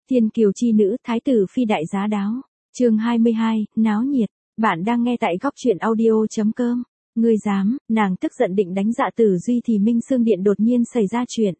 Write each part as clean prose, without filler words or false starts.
Thiên kiều chi nữ, thái tử phi đại giá đáo. Chương 22, náo nhiệt. Bạn đang nghe tại góc truyện audio.com. Ngươi dám, nàng tức giận định đánh Dạ Tử Duy thì Minh Xương Điện đột nhiên xảy ra chuyện.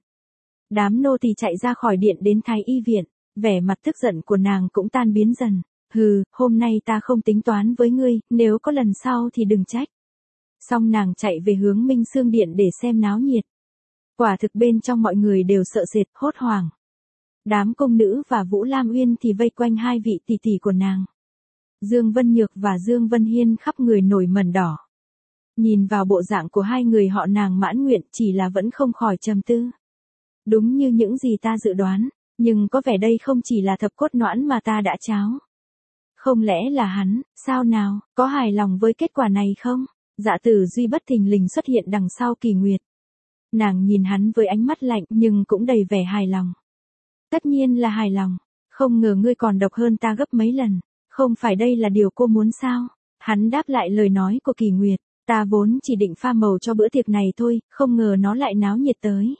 Đám nô tỳ chạy ra khỏi điện đến Thái y viện, vẻ mặt tức giận của nàng cũng tan biến dần. Hừ, hôm nay ta không tính toán với ngươi, nếu có lần sau thì đừng trách. Xong nàng chạy về hướng Minh Xương Điện để xem náo nhiệt. Quả thực bên trong mọi người đều sợ sệt, hốt hoảng. Đám công nữ và Vũ Lam Uyên thì vây quanh hai vị tỷ tỷ của nàng. Dương Vân Nhược và Dương Vân Hiên khắp người nổi mẩn đỏ. Nhìn vào bộ dạng của hai người họ, nàng mãn nguyện chỉ là vẫn không khỏi trầm tư. Đúng như những gì ta dự đoán, nhưng có vẻ đây không chỉ là thập cốt noãn mà ta đã tráo. Không lẽ là hắn, sao nào, có hài lòng với kết quả này không? Dạ Tử Duy bất thình lình xuất hiện đằng sau Kỳ Nguyệt. Nàng nhìn hắn với ánh mắt lạnh nhưng cũng đầy vẻ hài lòng. Tất nhiên là hài lòng, không ngờ ngươi còn độc hơn ta gấp mấy lần, không phải đây là điều cô muốn sao? Hắn đáp lại lời nói của Kỳ Nguyệt, ta vốn chỉ định pha màu cho bữa tiệc này thôi, không ngờ nó lại náo nhiệt tới.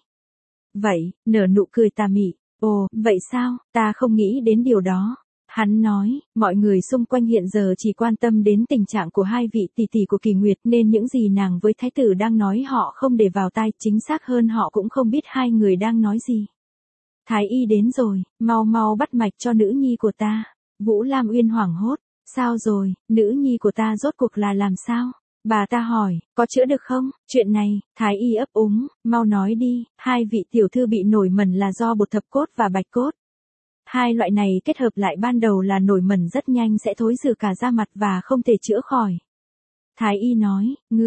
Vậy, nở nụ cười tà mị, ồ, vậy sao, ta không nghĩ đến điều đó. Hắn nói, mọi người xung quanh hiện giờ chỉ quan tâm đến tình trạng của hai vị tỷ tỷ của Kỳ Nguyệt nên những gì nàng với thái tử đang nói họ không để vào tai, chính xác hơn họ cũng không biết hai người đang nói gì. Thái y đến rồi, mau mau bắt mạch cho nữ nhi của ta. Vũ Lam Uyên hoảng hốt, sao rồi, nữ nhi của ta rốt cuộc là làm sao? Bà ta hỏi, có chữa được không? Chuyện này, Thái y ấp úng, mau nói đi, hai vị tiểu thư bị nổi mẩn là do bột thập cốt và bạch cốt. Hai loại này kết hợp lại ban đầu là nổi mẩn rất nhanh sẽ thối rữa cả da mặt và không thể chữa khỏi. Thái y nói,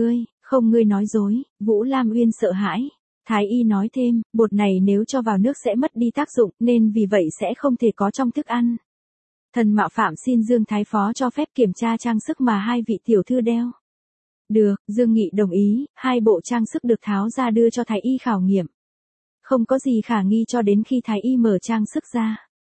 ngươi nói dối. Vũ Lam Uyên sợ hãi. Thái y nói thêm, bột này nếu cho vào nước sẽ mất đi tác dụng nên vì vậy sẽ không thể có trong thức ăn. Thần mạo phạm xin Dương Thái Phó cho phép kiểm tra trang sức mà hai vị tiểu thư đeo. Được, Dương Nghị đồng ý, hai bộ trang sức được tháo ra đưa cho Thái y khảo nghiệm. Không có gì khả nghi cho đến khi Thái y mở trang sức ra.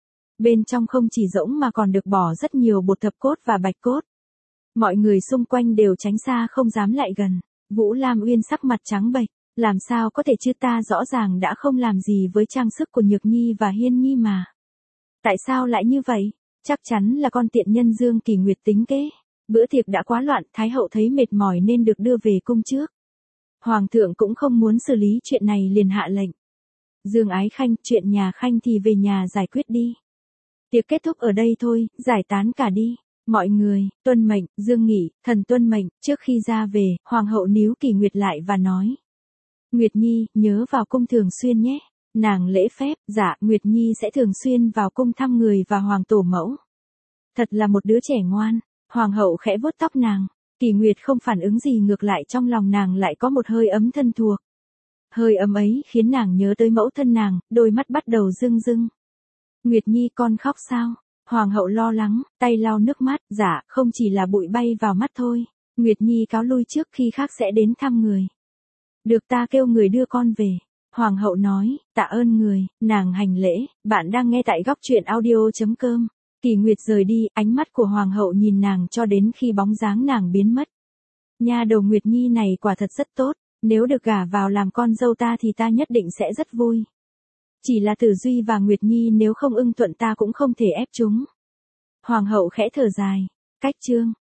Bên trong không chỉ rỗng mà còn được bỏ rất nhiều bột thập cốt và bạch cốt. Mọi người xung quanh đều tránh xa không dám lại gần. Vũ Lam Uyên sắc mặt trắng bệch, làm sao có thể chứ, ta rõ ràng đã không làm gì với trang sức của Nhược Nhi và Hiên Nhi mà. Tại sao lại như vậy? Chắc chắn là con tiện nhân Dương Kỳ Nguyệt tính kế. Bữa tiệc đã quá loạn, Thái hậu thấy mệt mỏi nên được đưa về cung trước. Hoàng thượng cũng không muốn xử lý chuyện này liền hạ lệnh. Dương Ái Khanh, chuyện nhà Khanh thì về nhà giải quyết đi. Tiệc kết thúc ở đây thôi, giải tán cả đi. Mọi người, tuân mệnh, Dương Nghị, thần tuân mệnh. Trước khi ra về, Hoàng hậu níu Kỳ Nguyệt lại và nói. Nguyệt Nhi, nhớ vào cung thường xuyên nhé. Nàng lễ phép, dạ, Nguyệt Nhi sẽ thường xuyên vào cung thăm người và Hoàng tổ mẫu. Thật là một đứa trẻ ngoan. Hoàng hậu khẽ vuốt tóc nàng. Kỳ Nguyệt không phản ứng gì, ngược lại trong lòng nàng lại có một hơi ấm thân thuộc. Hơi ấm ấy khiến nàng nhớ tới mẫu thân nàng, đôi mắt bắt đầu rưng rưng. Nguyệt Nhi, con khóc sao? Hoàng hậu lo lắng, tay lau nước mắt, dạ, không chỉ là bụi bay vào mắt thôi. Nguyệt Nhi cáo lui trước, khi khác sẽ đến thăm người. Được, ta kêu người đưa con về. Hoàng hậu nói, tạ ơn người, nàng hành lễ. Bạn đang nghe tại góc truyện audio.com. Kỳ Nguyệt rời đi, ánh mắt của Hoàng hậu nhìn nàng cho đến khi bóng dáng nàng biến mất. Nha đầu Nguyệt Nhi này quả thật rất tốt, nếu được gả vào làm con dâu ta thì ta nhất định sẽ rất vui. Chỉ là Tử Duy và Nguyệt Nhi nếu không ưng thuận ta cũng không thể ép chúng. Hoàng hậu khẽ thở dài. Cách chương.